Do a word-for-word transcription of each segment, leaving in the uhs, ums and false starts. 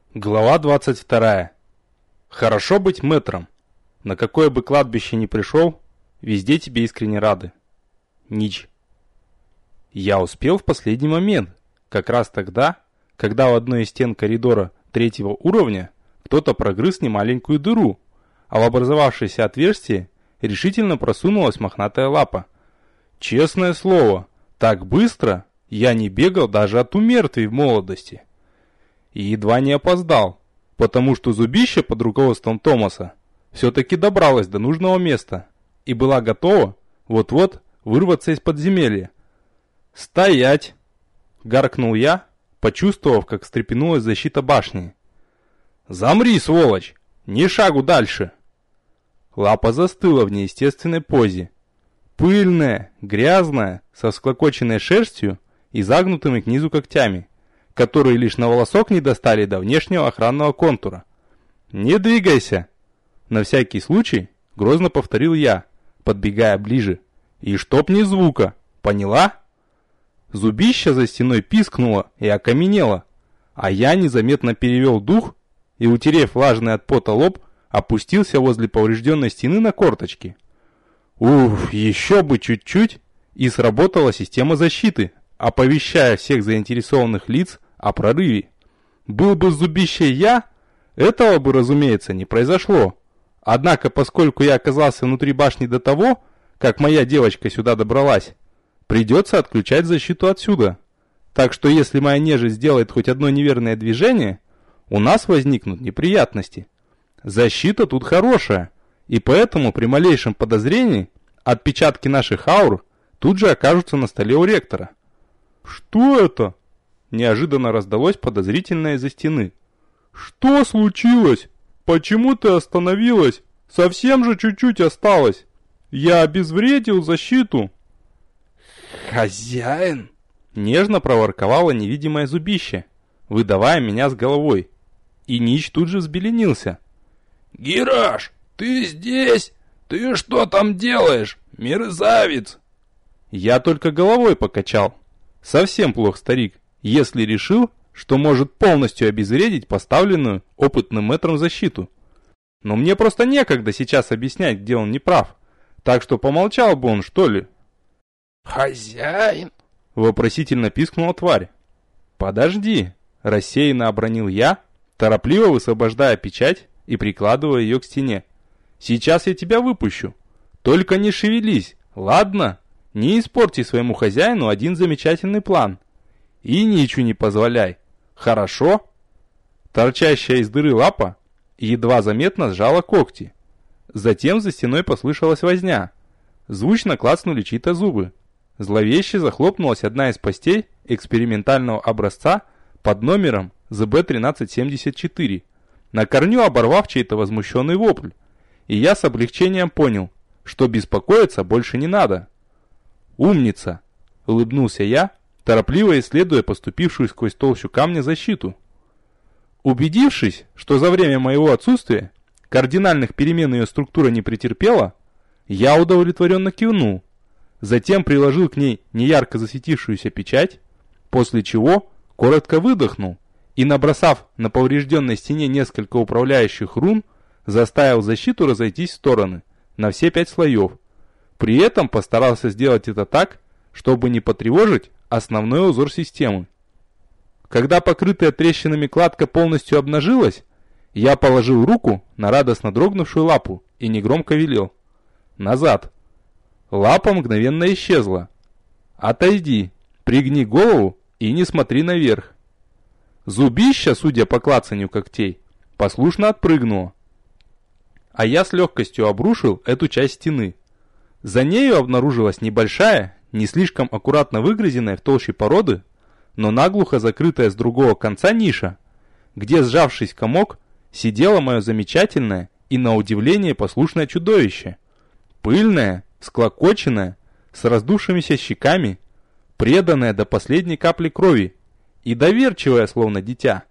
Глава двадцать вторая. Хорошо быть мэтром. На какое бы кладбище ни пришел, везде тебе искренне рады. Нич. Я успел в последний момент, как раз тогда, когда в одной из стен коридора третьего уровня кто-то прогрыз немаленькую дыру, а в образовавшееся отверстие решительно просунулась мохнатая лапа. Честное слово, так быстро я не бегал даже от умертвий в молодости. И едва не опоздал, потому что зубище под руководством Томаса все-таки добралась до нужного места и была готова вот-вот вырваться из подземелья. «Стоять!» — гаркнул я, почувствовав, как встрепенулась защита башни. «Замри, сволочь! Ни шагу дальше!» Лапа застыла в неестественной позе. Пыльная, грязная, со всклокоченной шерстью и загнутыми к низу когтями, которые лишь на волосок не достали до внешнего охранного контура. «Не двигайся!» На всякий случай грозно повторил я, подбегая ближе. «И чтоб ни звука, поняла?» Зубище за стеной пискнуло и окаменело, а я незаметно перевел дух и, утерев влажный от пота лоб, опустился возле поврежденной стены на корточки. Уф, еще бы чуть-чуть, и сработала система защиты, оповещая всех заинтересованных лиц о прорыве. Был бы зубище я, этого бы, разумеется, не произошло. Однако, поскольку я оказался внутри башни до того, как моя девочка сюда добралась, придется отключать защиту отсюда. Так что если моя нежить сделает хоть одно неверное движение, у нас возникнут неприятности. Защита тут хорошая, и поэтому при малейшем подозрении отпечатки наших аур тут же окажутся на столе у ректора. «Что это?» Неожиданно раздалось подозрительное из-за стены. «Что случилось? Почему ты остановилась? Совсем же чуть-чуть осталось. Я обезвредил защиту». «Хозяин!» Нежно проворковало невидимое зубище, выдавая меня с головой. И Нич тут же взбеленился. «Гираш, ты здесь? Ты что там делаешь, мерзавец?» Я только головой покачал. Совсем плох старик, если решил, что может полностью обезвредить поставленную опытным мэтром защиту. Но мне просто некогда сейчас объяснять, где он не прав. Так что помолчал бы он, что ли. «Хозяин?» — вопросительно пискнула тварь. «Подожди!» — рассеянно обронил я, торопливо высвобождая печать и прикладывая ее к стене. «Сейчас я тебя выпущу. Только не шевелись, ладно? Не испорти своему хозяину один замечательный план. И ничего не позволяй. Хорошо?» Торчащая из дыры лапа едва заметно сжала когти. Затем за стеной послышалась возня. Звучно клацнули чьи-то зубы. Зловеще захлопнулась одна из постей экспериментального образца под номером зэ бэ тринадцать семьдесят четыре, на корню оборвав чей-то возмущенный вопль. И я с облегчением понял, что беспокоиться больше не надо. «Умница!» — улыбнулся я, торопливо исследуя поступившую сквозь толщу камня защиту. Убедившись, что за время моего отсутствия кардинальных перемен ее структура не претерпела, я удовлетворенно кивнул. Затем приложил к ней неярко засветившуюся печать, после чего коротко выдохнул и, набросав на поврежденной стене несколько управляющих рун, заставил защиту разойтись в стороны на все пять слоев. При этом постарался сделать это так, чтобы не потревожить основной узор системы. Когда покрытая трещинами кладка полностью обнажилась, я положил руку на радостно дрогнувшую лапу и негромко велел: «Назад!» Лапа мгновенно исчезла. «Отойди, пригни голову и не смотри наверх». Зубища, судя по клацанью когтей, послушно отпрыгнуло. А я с легкостью обрушил эту часть стены. За нею обнаружилась небольшая, не слишком аккуратно выгрызенная в толще породы, но наглухо закрытая с другого конца ниша, где, сжавшись в комок, сидело мое замечательное и, на удивление, послушное чудовище. Пыльное, склокоченная, с раздувшимися щеками, преданная до последней капли крови и доверчивая, словно дитя.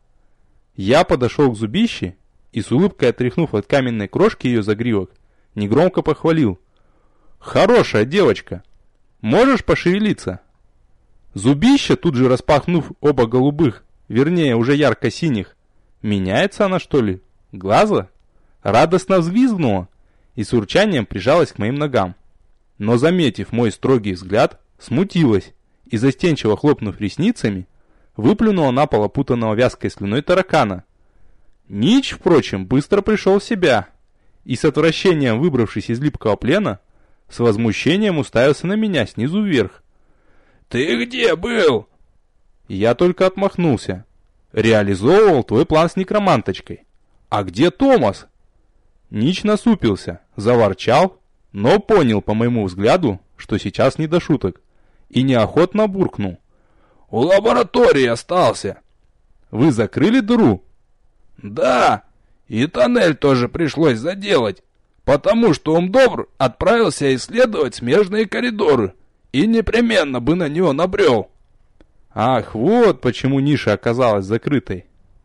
Я подошел к зубище и, с улыбкой отряхнув от каменной крошки ее загривок, негромко похвалил: «Хорошая девочка! Можешь пошевелиться?» Зубище, тут же распахнув оба голубых, вернее уже ярко-синих, Меняется она, что ли? Глаза? Радостно взвизгнула и с урчанием прижалась к моим ногам. Но, заметив мой строгий взгляд, смутилась и, застенчиво хлопнув ресницами, выплюнула на пол опутанного вязкой слюной таракана. Нич, впрочем, быстро пришел в себя и, с отвращением выбравшись из липкого плена, с возмущением уставился на меня снизу вверх. «Ты где был?» Я только отмахнулся. «Реализовывал твой план с некроманточкой. А где Томас?» Нич насупился, заворчал, но понял по моему взгляду, что сейчас не до шуток, и неохотно буркнул. «У лаборатории остался». «Вы закрыли дыру?» «Да, и тоннель тоже пришлось заделать, потому что Умдобр отправился исследовать смежные коридоры и непременно бы на него набрел». «Ах, вот почему ниша оказалась закрытой».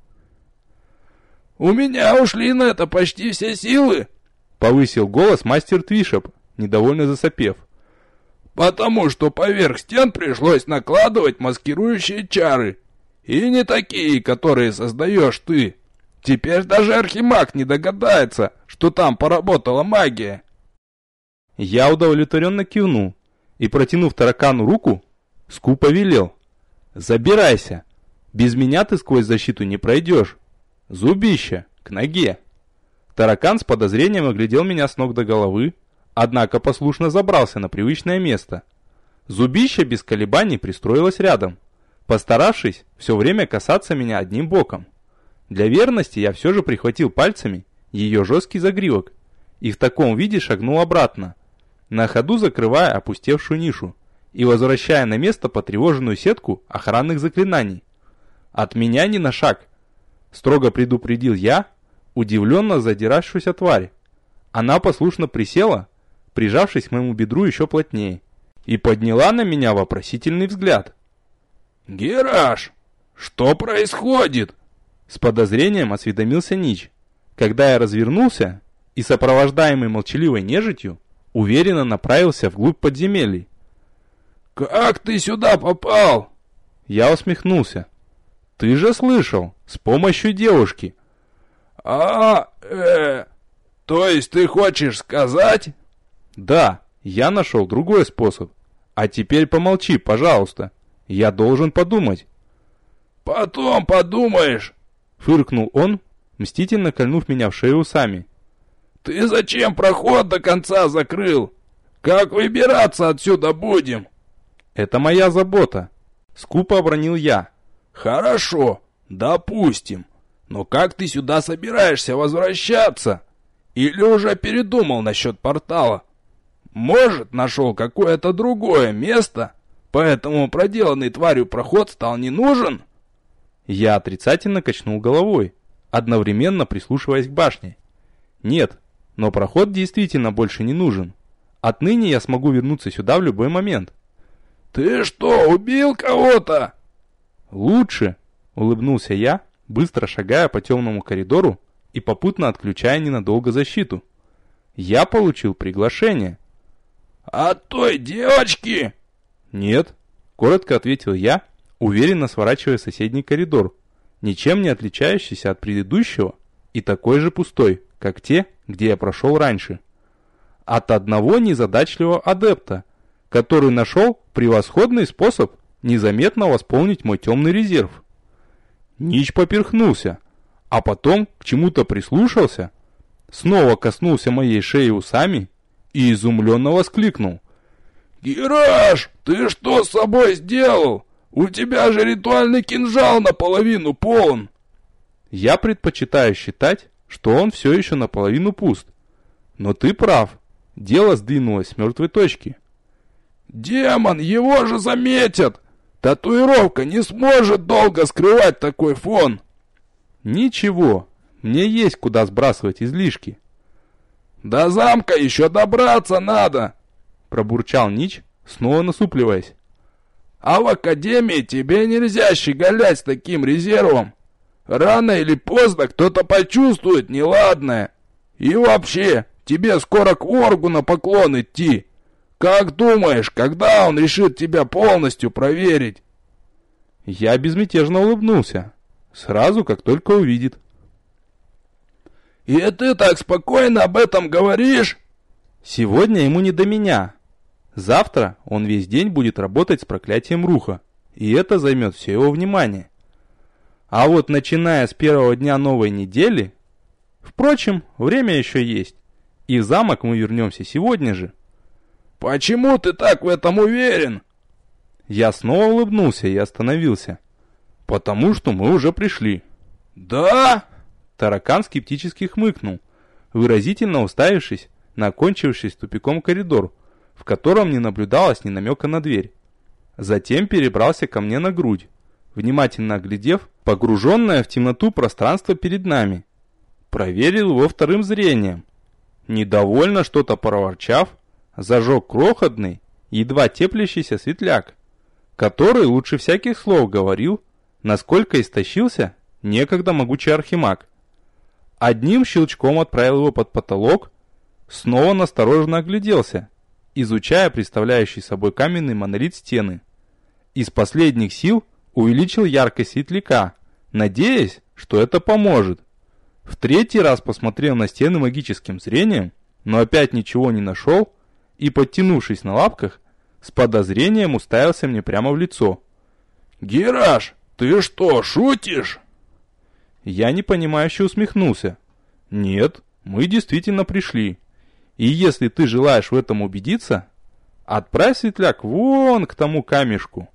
«У меня ушли на это почти все силы», — повысил голос мастер Твишоп, недовольно засопев. «Потому что поверх стен пришлось накладывать маскирующие чары. И не такие, которые создаешь ты. Теперь даже архимаг не догадается, что там поработала магия». Я удовлетворенно кивнул и, протянув таракану руку, скупо велел. «Забирайся. Без меня ты сквозь защиту не пройдешь. Зубище, к ноге». Таракан с подозрением оглядел меня с ног до головы, однако послушно забрался на привычное место. Зубище без колебаний пристроилось рядом, постаравшись все время касаться меня одним боком. Для верности я все же прихватил пальцами ее жесткий загривок и в таком виде шагнул обратно, на ходу закрывая опустевшую нишу и возвращая на место потревоженную сетку охранных заклинаний. «От меня ни на шаг!» — строго предупредил я, удивленно задиравшуюся тварь. Она послушно присела, прижавшись к моему бедру еще плотнее, и подняла на меня вопросительный взгляд. «Гераш, что происходит?» С подозрением осведомился Нич, когда я развернулся и, сопровождаемый молчаливой нежитью, уверенно направился вглубь подземелий. «Как ты сюда попал?» Я усмехнулся. «Ты же слышал, с помощью девушки». «А, э, то есть ты хочешь сказать?» «Да, я нашел другой способ. А теперь помолчи, пожалуйста. Я должен подумать». «Потом подумаешь», — фыркнул он, мстительно кольнув меня в шею усами. «Ты зачем проход до конца закрыл? Как выбираться отсюда будем?» «Это моя забота», — скупо обронил я. «Хорошо, допустим. Но как ты сюда собираешься возвращаться? Или уже передумал насчет портала? Может, нашел какое-то другое место, поэтому проделанный тварью проход стал не нужен?» Я отрицательно качнул головой, одновременно прислушиваясь к башне. «Нет, но проход действительно больше не нужен. Отныне я смогу вернуться сюда в любой момент». «Ты что, убил кого-то?» «Лучше», — улыбнулся я, быстро шагая по темному коридору и попутно отключая ненадолго защиту. «Я получил приглашение». «От той девочки?» «Нет», — коротко ответил я, уверенно сворачивая в соседний коридор, ничем не отличающийся от предыдущего и такой же пустой, как те, где я прошел раньше. От одного незадачливого адепта, который нашел превосходный способ незаметно восполнить мой темный резерв. Нич поперхнулся, а потом к чему-то прислушался, снова коснулся моей шеи усами и изумленно воскликнул. «Гераш, ты что с собой сделал? У тебя же ритуальный кинжал наполовину полон!» Я предпочитаю считать, что он все еще наполовину пуст. Но ты прав, дело сдвинулось с мертвой точки. «Демон, его же заметят! Татуировка не сможет долго скрывать такой фон!» «Ничего, мне есть куда сбрасывать излишки». «До замка еще добраться надо!» Пробурчал Нич, снова насупливаясь. «А в академии тебе нельзя щеголять с таким резервом. Рано или поздно кто-то почувствует неладное. И вообще, тебе скоро к Оргу на поклон идти. Как думаешь, когда он решит тебя полностью проверить?» Я безмятежно улыбнулся. Сразу, как только увидит. И ты так спокойно об этом говоришь? Сегодня ему не до меня. Завтра он весь день будет работать с проклятием Руха, и это займет все его внимание. А вот начиная с первого дня новой недели... Впрочем, время еще есть, и в замок мы вернемся сегодня же. Почему ты так в этом уверен? Я снова улыбнулся и остановился. Потому что мы уже пришли. Да? Таракан скептически хмыкнул, выразительно уставившись на окончившийся тупиком коридор, в котором не наблюдалось ни намека на дверь. Затем перебрался ко мне на грудь, внимательно оглядев погруженное в темноту пространство перед нами. Проверил его вторым зрением. Недовольно что-то проворчав, зажег крохотный, едва теплящийся светляк, который лучше всяких слов говорил, насколько истощился некогда могучий архимаг. Одним щелчком отправил его под потолок, снова настороженно огляделся, изучая представляющий собой каменный монолит стены. Из последних сил увеличил яркость светляка, надеясь, что это поможет. В третий раз посмотрел на стены магическим зрением, но опять ничего не нашел и, подтянувшись на лапках, с подозрением уставился мне прямо в лицо. «Гераш, ты что, шутишь?» Я непонимающе усмехнулся. «Нет, мы действительно пришли. И если ты желаешь в этом убедиться, отправь светляк вон к тому камешку».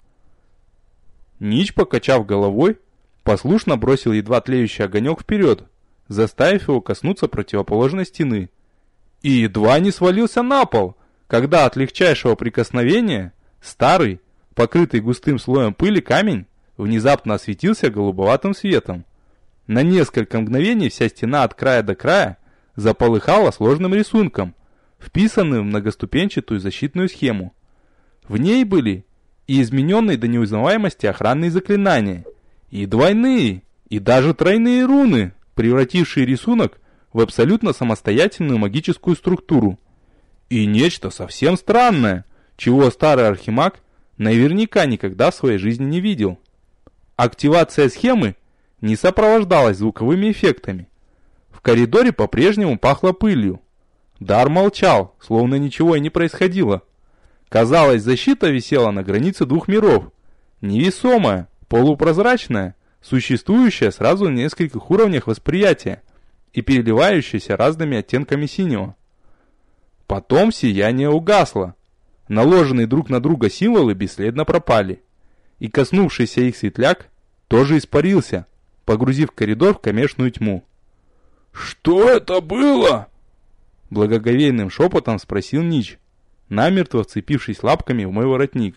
Нич, покачав головой, послушно бросил едва тлеющий огонек вперед, заставив его коснуться противоположной стены. И едва не свалился на пол, когда от легчайшего прикосновения старый, покрытый густым слоем пыли камень внезапно осветился голубоватым светом. На несколько мгновений вся стена от края до края заполыхала сложным рисунком, вписанным в многоступенчатую защитную схему. В ней были и измененные до неузнаваемости охранные заклинания, и двойные, и даже тройные руны, превратившие рисунок в абсолютно самостоятельную магическую структуру. И нечто совсем странное, чего старый архимаг наверняка никогда в своей жизни не видел. Активация схемы не сопровождалась звуковыми эффектами. В коридоре по-прежнему пахло пылью. Дар молчал, словно ничего и не происходило. Казалось, защита висела на границе двух миров. Невесомая, полупрозрачная, существующая сразу в нескольких уровнях восприятия и переливающаяся разными оттенками синего. Потом сияние угасло. Наложенные друг на друга символы бесследно пропали. И коснувшийся их светляк тоже испарился, погрузив коридор в кромешную тьму. «Что это было?» Благоговейным шепотом спросил Нич, намертво вцепившись лапками в мой воротник.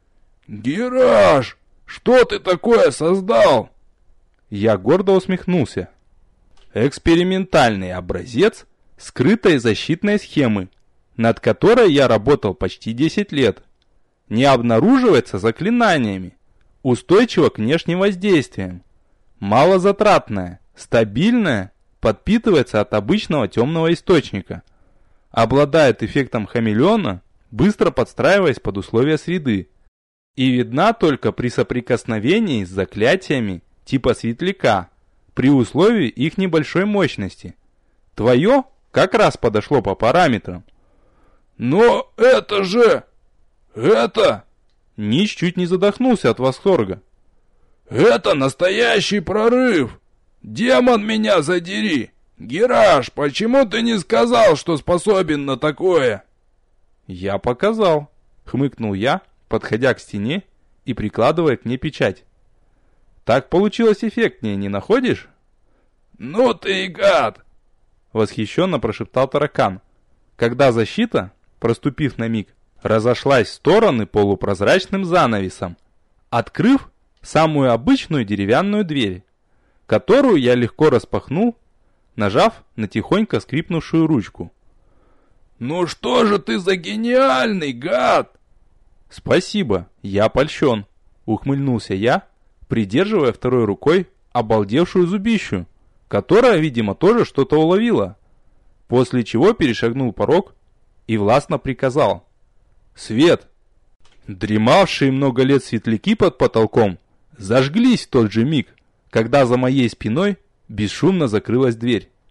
«Гераш, что ты такое создал?» Я гордо усмехнулся. Экспериментальный образец скрытой защитной схемы, над которой я работал почти десять лет. Не обнаруживается заклинаниями, устойчиво к внешним воздействиям, малозатратная, стабильная, подпитывается от обычного темного источника, обладает эффектом хамелеона, быстро подстраиваясь под условия среды, и видна только при соприкосновении с заклятиями типа светляка, при условии их небольшой мощности. Твое как раз подошло по параметрам. «Но это же... это...» Нич чуть не задохнулся от восторга. «Это настоящий прорыв! Демон меня задери! Гераш, почему ты не сказал, что способен на такое?» «Я показал», — хмыкнул я, подходя к стене и прикладывая к ней печать. «Так получилось эффектнее, не находишь?» «Ну ты и гад!» — восхищенно прошептал таракан, когда защита, проступив на миг, разошлась в стороны полупрозрачным занавесом, открыв самую обычную деревянную дверь, которую я легко распахнул, нажав на тихонько скрипнувшую ручку. «Ну что же ты за гениальный гад!» «Спасибо, я польщен», — ухмыльнулся я, придерживая второй рукой обалдевшую зубищу, которая, видимо, тоже что-то уловила, после чего перешагнул порог и властно приказал: «Свет!» Дремавшие много лет светляки под потолком зажглись в тот же миг, когда за моей спиной бесшумно закрылась дверь.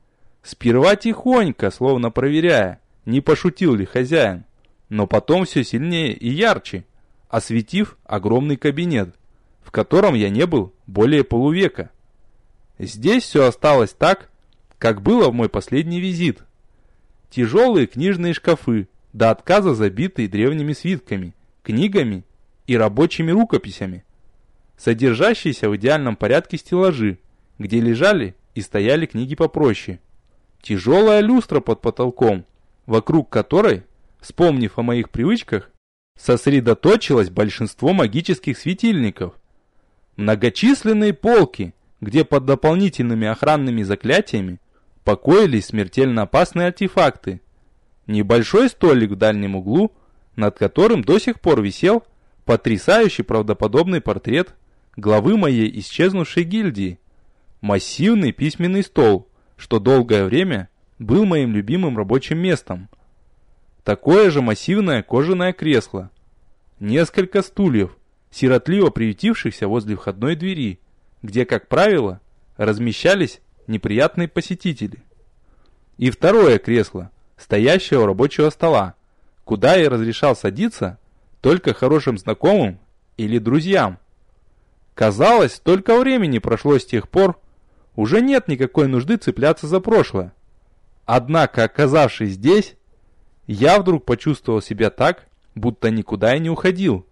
Сперва тихонько, словно проверяя, не пошутил ли хозяин, но потом все сильнее и ярче, осветив огромный кабинет, в котором я не был более полувека. Здесь все осталось так, как было в мой последний визит. Тяжелые книжные шкафы, до отказа забитые древними свитками, книгами и рабочими рукописями, содержащиеся в идеальном порядке стеллажи, где лежали и стояли книги попроще. Тяжелая люстра под потолком, вокруг которой, вспомнив о моих привычках, сосредоточилось большинство магических светильников. Многочисленные полки, где под дополнительными охранными заклятиями покоились смертельно опасные артефакты. Небольшой столик в дальнем углу, над которым до сих пор висел потрясающий правдоподобный портрет главы моей исчезнувшей гильдии. Массивный письменный стол, что долгое время был моим любимым рабочим местом. Такое же массивное кожаное кресло. Несколько стульев, сиротливо приютившихся возле входной двери, где, как правило, размещались неприятные посетители. И второе кресло, стоящее у рабочего стола, куда я разрешал садиться только хорошим знакомым или друзьям. Казалось, столько времени прошло с тех пор, уже нет никакой нужды цепляться за прошлое. Однако, оказавшись здесь, я вдруг почувствовал себя так, будто никуда и не уходил.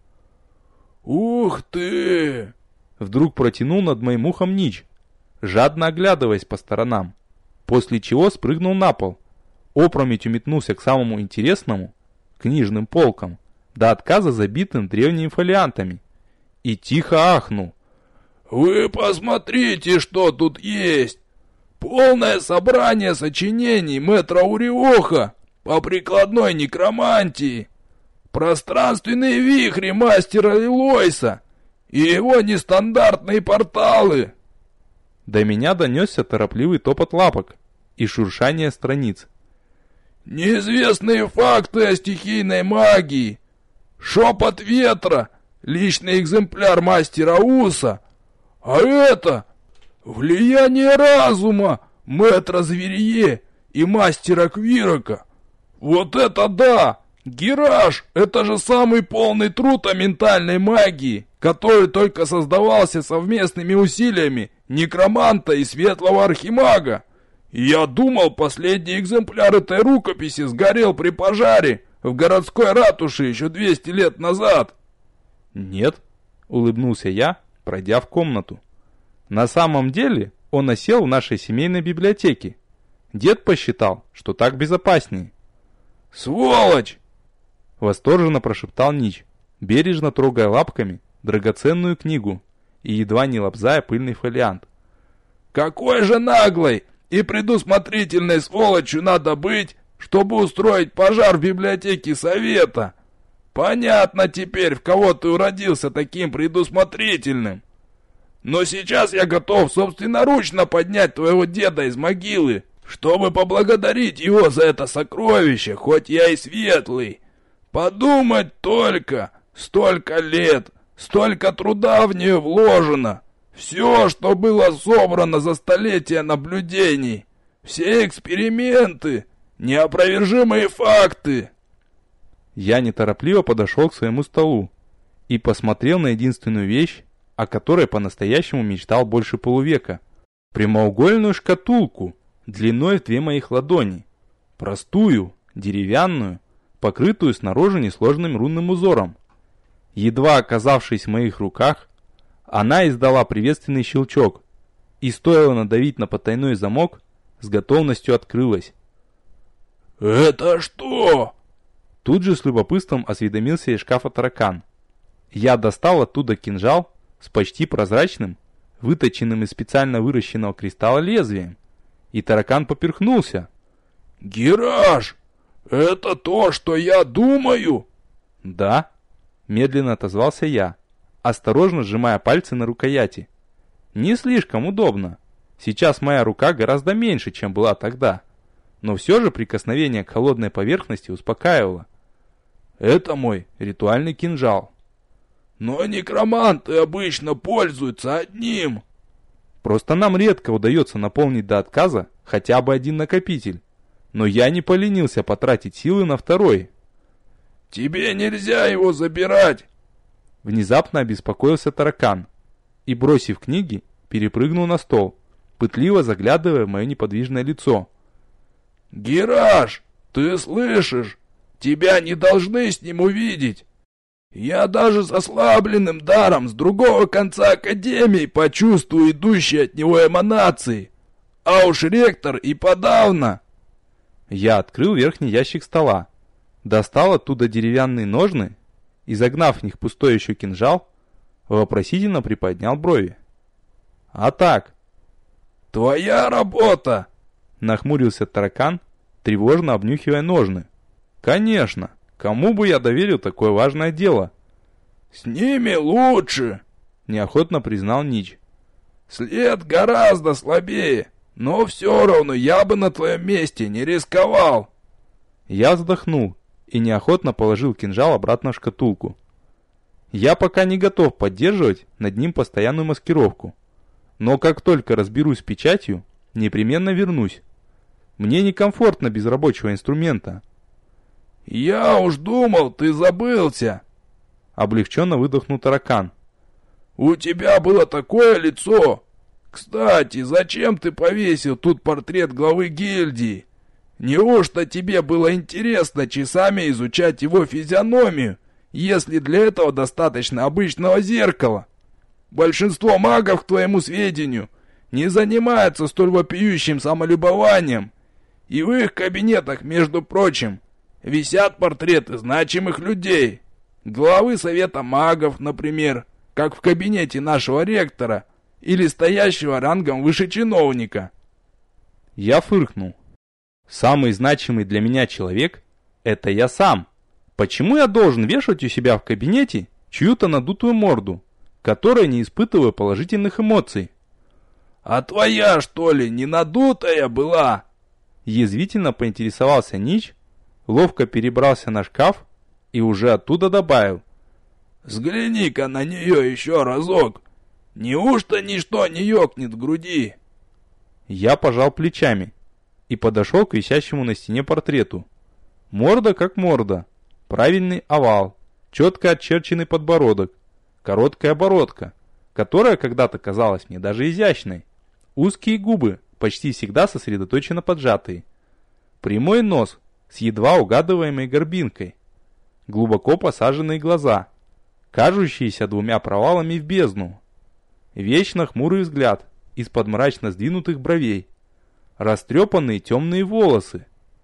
«Ух ты!» Вдруг протянул над моим ухом Нич, жадно оглядываясь по сторонам, после чего спрыгнул на пол, опрометью метнулся к самому интересному, книжным полкам, до отказа забитым древними фолиантами, и тихо ахнул. «Вы посмотрите, что тут есть! Полное собрание сочинений мэтра Уриоха по прикладной некромантии, пространственные вихри мастера Элойса и его нестандартные порталы!» До меня донесся торопливый топот лапок и шуршание страниц. «Неизвестные факты о стихийной магии, шепот ветра, личный экземпляр мастера Уса, а это влияние разума мэтра Зверье и мастера Квирока. Вот это да! Гираж — это же самый полный труд о ментальной магии, который только создавался совместными усилиями некроманта и светлого архимага. Я думал, последний экземпляр этой рукописи сгорел при пожаре в городской ратуше еще двести лет назад». «Нет», — улыбнулся я, пройдя в комнату. «На самом деле он осел в нашей семейной библиотеке. Дед посчитал, что так безопаснее». «Сволочь!» — восторженно прошептал Нич, бережно трогая лапками драгоценную книгу и едва не лобзая пыльный фолиант. «Какой же наглой и предусмотрительной сволочью надо быть, чтобы устроить пожар в библиотеке совета! Понятно теперь, в кого ты уродился таким предусмотрительным. Но сейчас я готов собственноручно поднять твоего деда из могилы, чтобы поблагодарить его за это сокровище, хоть я и светлый. Подумать только, столько лет, столько труда в нее вложено. Все, что было собрано за столетия наблюдений, все эксперименты, неопровержимые факты». Я неторопливо подошел к своему столу и посмотрел на единственную вещь, о которой по-настоящему мечтал больше полувека. Прямоугольную шкатулку длиной в две моих ладони. Простую, деревянную, покрытую снаружи несложным рунным узором. Едва оказавшись в моих руках, она издала приветственный щелчок, и стоило надавить на потайной замок, с готовностью открылась. «Это что?» Тут же с любопытством осведомился из шкафа таракан. Я достал оттуда кинжал с почти прозрачным, выточенным из специально выращенного кристалла лезвием, и таракан поперхнулся. «Гираж, это то, что я думаю?» «Да», — медленно отозвался я, осторожно сжимая пальцы на рукояти. «Не слишком удобно. Сейчас моя рука гораздо меньше, чем была тогда, но все же прикосновение к холодной поверхности успокаивало. Это мой ритуальный кинжал». «Но некроманты обычно пользуются одним». Просто нам редко удается наполнить до отказа хотя бы один накопитель. Но я не поленился потратить силы на второй. «Тебе нельзя его забирать!» Внезапно обеспокоился таракан и, бросив книги, перепрыгнул на стол, пытливо заглядывая в мое неподвижное лицо. «Гераш, ты слышишь? Тебя не должны с ним увидеть! Я даже с ослабленным даром с другого конца Академии почувствую идущие от него эманации, а уж ректор и подавно!» Я открыл верхний ящик стола, достал оттуда деревянные ножны и, загнав в них пустой еще кинжал, вопросительно приподнял брови. «А так?» «Твоя работа!» — нахмурился таракан, тревожно обнюхивая ножны. «Конечно! Кому бы я доверил такое важное дело?» «С ними лучше!» — неохотно признал Нич. «След гораздо слабее, но все равно я бы на твоем месте не рисковал!» Я вздохнул и неохотно положил кинжал обратно в шкатулку. Я пока не готов поддерживать над ним постоянную маскировку. Но как только разберусь с печатью, непременно вернусь. Мне некомфортно без рабочего инструмента. «Я уж думал, ты забылся!» Облегченно выдохнул таракан. «У тебя было такое лицо! Кстати, зачем ты повесил тут портрет главы гильдии? Неужто тебе было интересно часами изучать его физиономию, если для этого достаточно обычного зеркала? Большинство магов, к твоему сведению, не занимаются столь вопиющим самолюбованием, и в их кабинетах, между прочим, висят портреты значимых людей, главы совета магов, например, как в кабинете нашего ректора или стоящего рангом выше чиновника». Я фыркнул. Самый значимый для меня человек — это я сам. Почему я должен вешать у себя в кабинете чью-то надутую морду, которая не испытывает положительных эмоций? «А твоя, что ли, не надутая была?» Язвительно поинтересовался Нич, ловко перебрался на шкаф и уже оттуда добавил. «Взгляни-ка на нее еще разок. Неужто ничто не ёкнет в груди?» Я пожал плечами и подошел к висящему на стене портрету. Морда как морда, правильный овал, четко очерченный подбородок, короткая бородка, которая когда-то казалась мне даже изящной, узкие губы, почти всегда сосредоточенно поджатые, прямой нос с едва угадываемой горбинкой, глубоко посаженные глаза, кажущиеся двумя провалами в бездну, вечно хмурый взгляд из-под мрачно сдвинутых бровей, растрепанные темные волосы.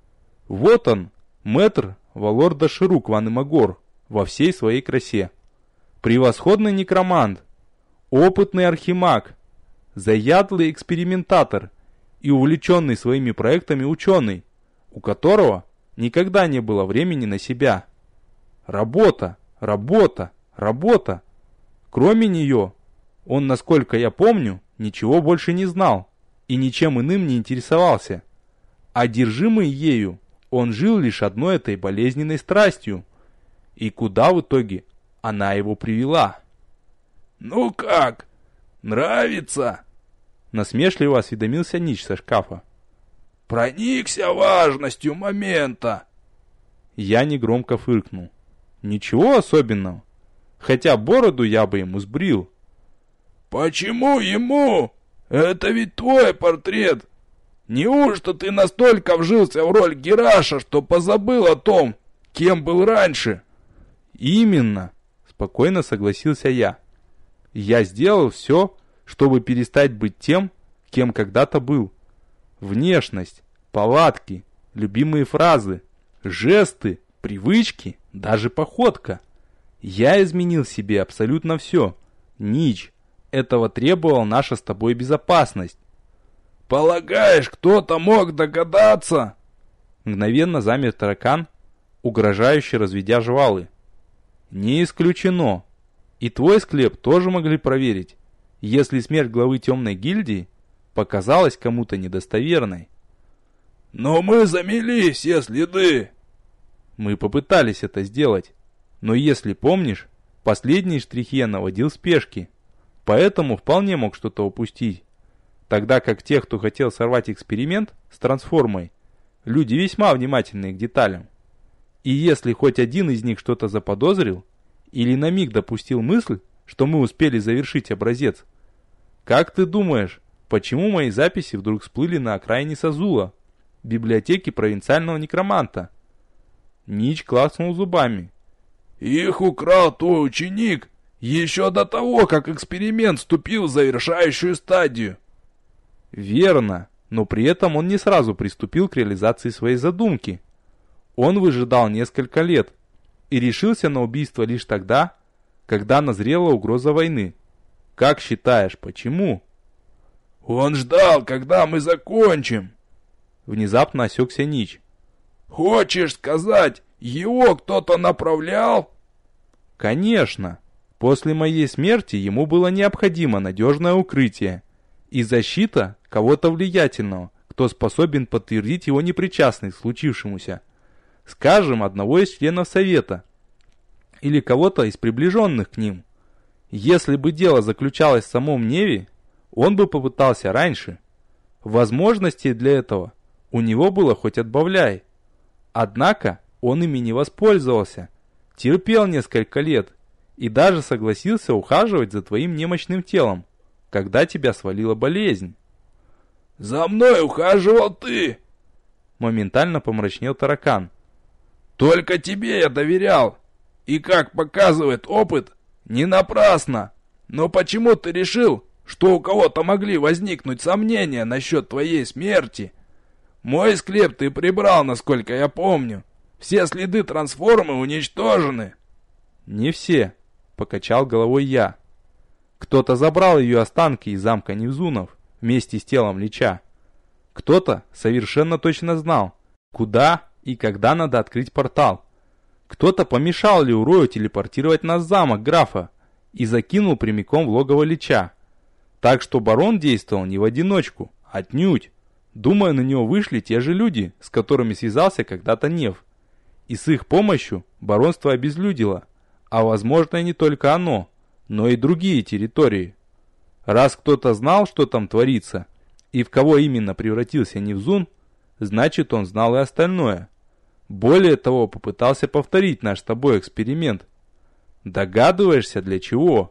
Вот он, мэтр Валор Даширук Ван Имагор во всей своей красе. Превосходный некромант, опытный архимаг, заядлый экспериментатор и увлеченный своими проектами ученый, у которого никогда не было времени на себя. Работа, работа, работа. Кроме нее, он, насколько я помню, ничего больше не знал и ничем иным не интересовался. Одержимый ею, он жил лишь одной этой болезненной страстью. И куда в итоге она его привела? «Ну как, нравится?» Насмешливо осведомился Нич со шкафа. «Проникся важностью момента!» Я негромко фыркнул. Ничего особенного. Хотя бороду я бы ему сбрил. «Почему ему? Это ведь твой портрет! Неужто ты настолько вжился в роль Гераша, что позабыл о том, кем был раньше?» «Именно!» — спокойно согласился я. «Я сделал все, чтобы перестать быть тем, кем когда-то был. Внешность, повадки, любимые фразы, жесты, привычки, даже походка. Я изменил себе абсолютно все. Нич, этого требовала наша с тобой безопасность». «Полагаешь, кто-то мог догадаться?» Мгновенно замер таракан, угрожающе разведя жвалы. «Не исключено. И твой склеп тоже могли проверить, если смерть главы темной гильдии показалась кому-то недостоверной». «Но мы замели все следы!» Мы попытались это сделать, но если помнишь, последние штрихи я наводил в спешке, поэтому вполне мог что-то упустить. Тогда как те, кто хотел сорвать эксперимент с трансформой, люди весьма внимательны к деталям. И если хоть один из них что-то заподозрил, или на миг допустил мысль, что мы успели завершить образец, как ты думаешь, почему мои записи вдруг всплыли на окраине Сазула, библиотеки провинциального некроманта? Нич клацнул зубами. Их украл твой ученик еще до того, как эксперимент вступил в завершающую стадию. Верно, но при этом он не сразу приступил к реализации своей задумки. Он выжидал несколько лет и решился на убийство лишь тогда, когда назрела угроза войны. Как считаешь, почему? Он ждал, когда мы закончим. Внезапно осекся Нич. Хочешь сказать, его кто-то направлял? Конечно. После моей смерти ему было необходимо надежное укрытие и защита кого-то влиятельного, кто способен подтвердить его непричастность к случившемуся. Скажем, одного из членов совета или кого-то из приближенных к ним. Если бы дело заключалось в самом Неве, он бы попытался раньше. Возможностей для этого у него было хоть отбавляй. Однако он ими не воспользовался, терпел несколько лет и даже согласился ухаживать за твоим немощным телом, когда тебя свалила болезнь. «За мной ухаживал ты!» Моментально помрачнел таракан. «Только тебе я доверял, и, как показывает опыт, не напрасно. Но почему ты решил, что у кого-то могли возникнуть сомнения насчет твоей смерти? Мой склеп ты прибрал, насколько я помню. Все следы трансформы уничтожены». «Не все», — покачал головой я. «Кто-то забрал ее останки из замка Невзунов вместе с телом Лича. Кто-то совершенно точно знал, куда и когда надо открыть портал. Кто-то помешал Леурою телепортировать нас в замок графа и закинул прямиком в логово Лича. Так что барон действовал не в одиночку, отнюдь. Думаю, на него вышли те же люди, с которыми связался когда-то Нев. И с их помощью баронство обезлюдило, а возможно и не только оно, но и другие территории. Раз кто-то знал, что там творится, и в кого именно превратился Невзун, значит он знал и остальное. Более того, попытался повторить наш с тобой эксперимент. Догадываешься, для чего?»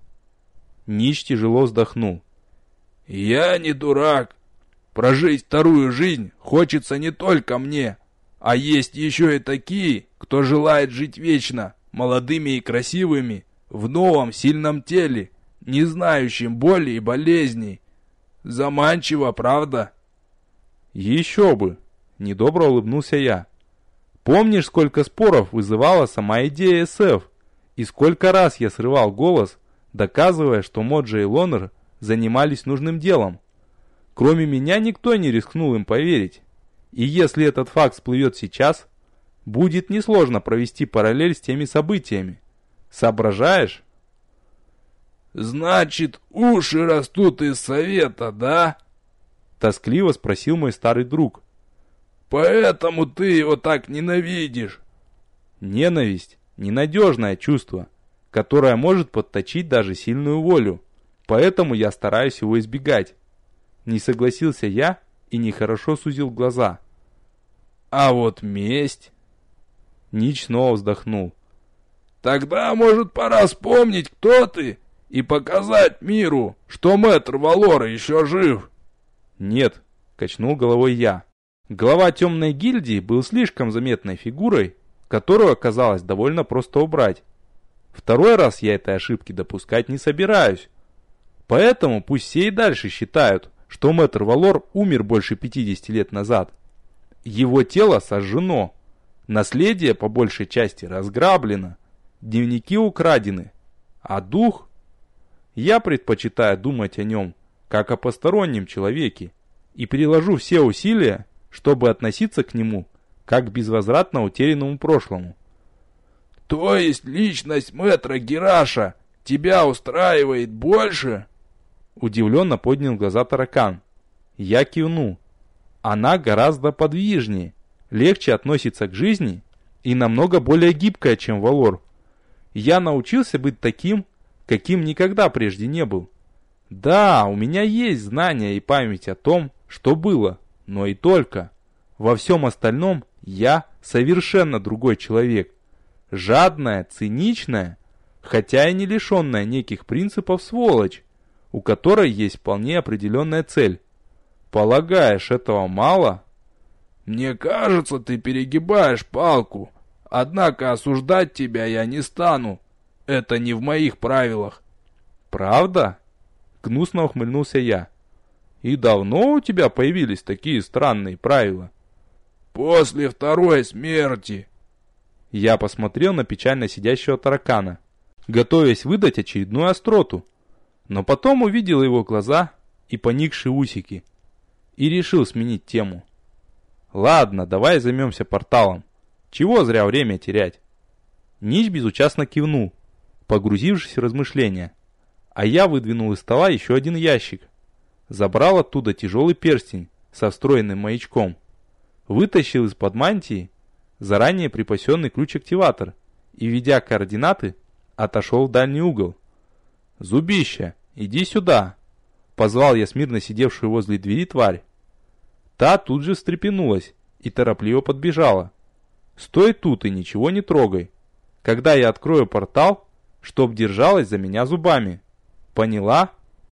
Нич тяжело вздохнул. «Я не дурак. Прожить вторую жизнь хочется не только мне, а есть еще и такие, кто желает жить вечно, молодыми и красивыми, в новом сильном теле, не знающим боли и болезней. Заманчиво, правда?» «Еще бы!» — недобро улыбнулся я. «Помнишь, сколько споров вызывала сама идея эс эф, и сколько раз я срывал голос, доказывая, что Моджа и Лонер занимались нужным делом? Кроме меня никто не рискнул им поверить. И если этот факт всплывет сейчас, будет несложно провести параллель с теми событиями. Соображаешь?» «Значит, уши растут из совета, да?» Тоскливо спросил мой старый друг. «Поэтому ты его так ненавидишь?» Ненависть – ненадежное чувство, которое может подточить даже сильную волю. Поэтому я стараюсь его избегать. Не согласился я и нехорошо сузил глаза. «А вот месть...» Нич снова вздохнул. «Тогда, может, пора вспомнить, кто ты, и показать миру, что мэтр Валора еще жив?» «Нет», — качнул головой я. Глава темной гильдии был слишком заметной фигурой, которую оказалось довольно просто убрать. Второй раз я этой ошибки допускать не собираюсь. Поэтому пусть все и дальше считают, что мэтр Валор умер больше пятидесяти лет назад. Его тело сожжено, наследие по большей части разграблено, дневники украдены, а дух... Я предпочитаю думать о нем, как о постороннем человеке, и приложу все усилия, чтобы относиться к нему, как к безвозвратно утерянному прошлому. «То есть личность мэтра Гераша тебя устраивает больше?» Удивленно поднял глаза таракан. Я кивнул. Она гораздо подвижнее, легче относится к жизни и намного более гибкая, чем Валор. Я научился быть таким, каким никогда прежде не был. Да, у меня есть знания и память о том, что было, но и только. Во всем остальном я совершенно другой человек. Жадная, циничная, хотя и не лишенная неких принципов сволочь, у которой есть вполне определенная цель. Полагаешь, этого мало? Мне кажется, ты перегибаешь палку. Однако осуждать тебя я не стану. Это не в моих правилах. Правда? Гнусно ухмыльнулся я. И давно у тебя появились такие странные правила? После второй смерти. Я посмотрел на печально сидящего таракана, готовясь выдать очередную остроту, но потом увидел его глаза и поникшие усики, и решил сменить тему. Ладно, давай займемся порталом. Чего зря время терять? Нич безучастно кивнул, погрузившись в размышления, а я выдвинул из стола еще один ящик, забрал оттуда тяжелый перстень со встроенным маячком, вытащил из-под мантии заранее припасенный ключ-активатор и, введя координаты, отошел в дальний угол. «Зубище, иди сюда!» — позвал я смирно сидевшую возле двери тварь. Та тут же встрепенулась и торопливо подбежала. «Стой тут и ничего не трогай. Когда я открою портал, чтоб держалась за меня зубами. Поняла?»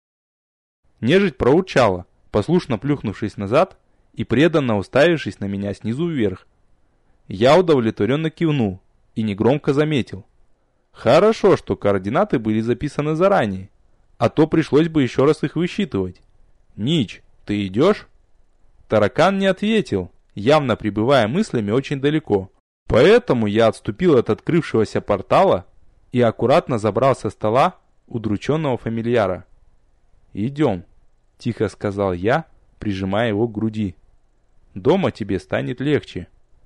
Нежить проурчала, послушно плюхнувшись назад и преданно уставившись на меня снизу вверх. Я удовлетворенно кивнул и негромко заметил. Хорошо, что координаты были записаны заранее, а то пришлось бы еще раз их высчитывать. Нич, ты идешь? Таракан не ответил, явно пребывая мыслями очень далеко. Поэтому я отступил от открывшегося портала и аккуратно забрал со стола удрученного фамильяра. «Идем», — тихо сказал я, прижимая его к груди. «Дома тебе станет легче».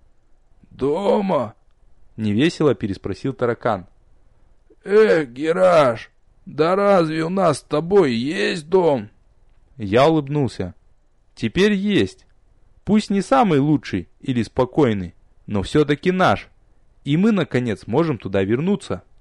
«Дома?» — невесело переспросил таракан. «Эх, Гераш, да разве у нас с тобой есть дом?» Я улыбнулся. «Теперь есть. Пусть не самый лучший или спокойный, но все-таки наш. И мы, наконец, можем туда вернуться».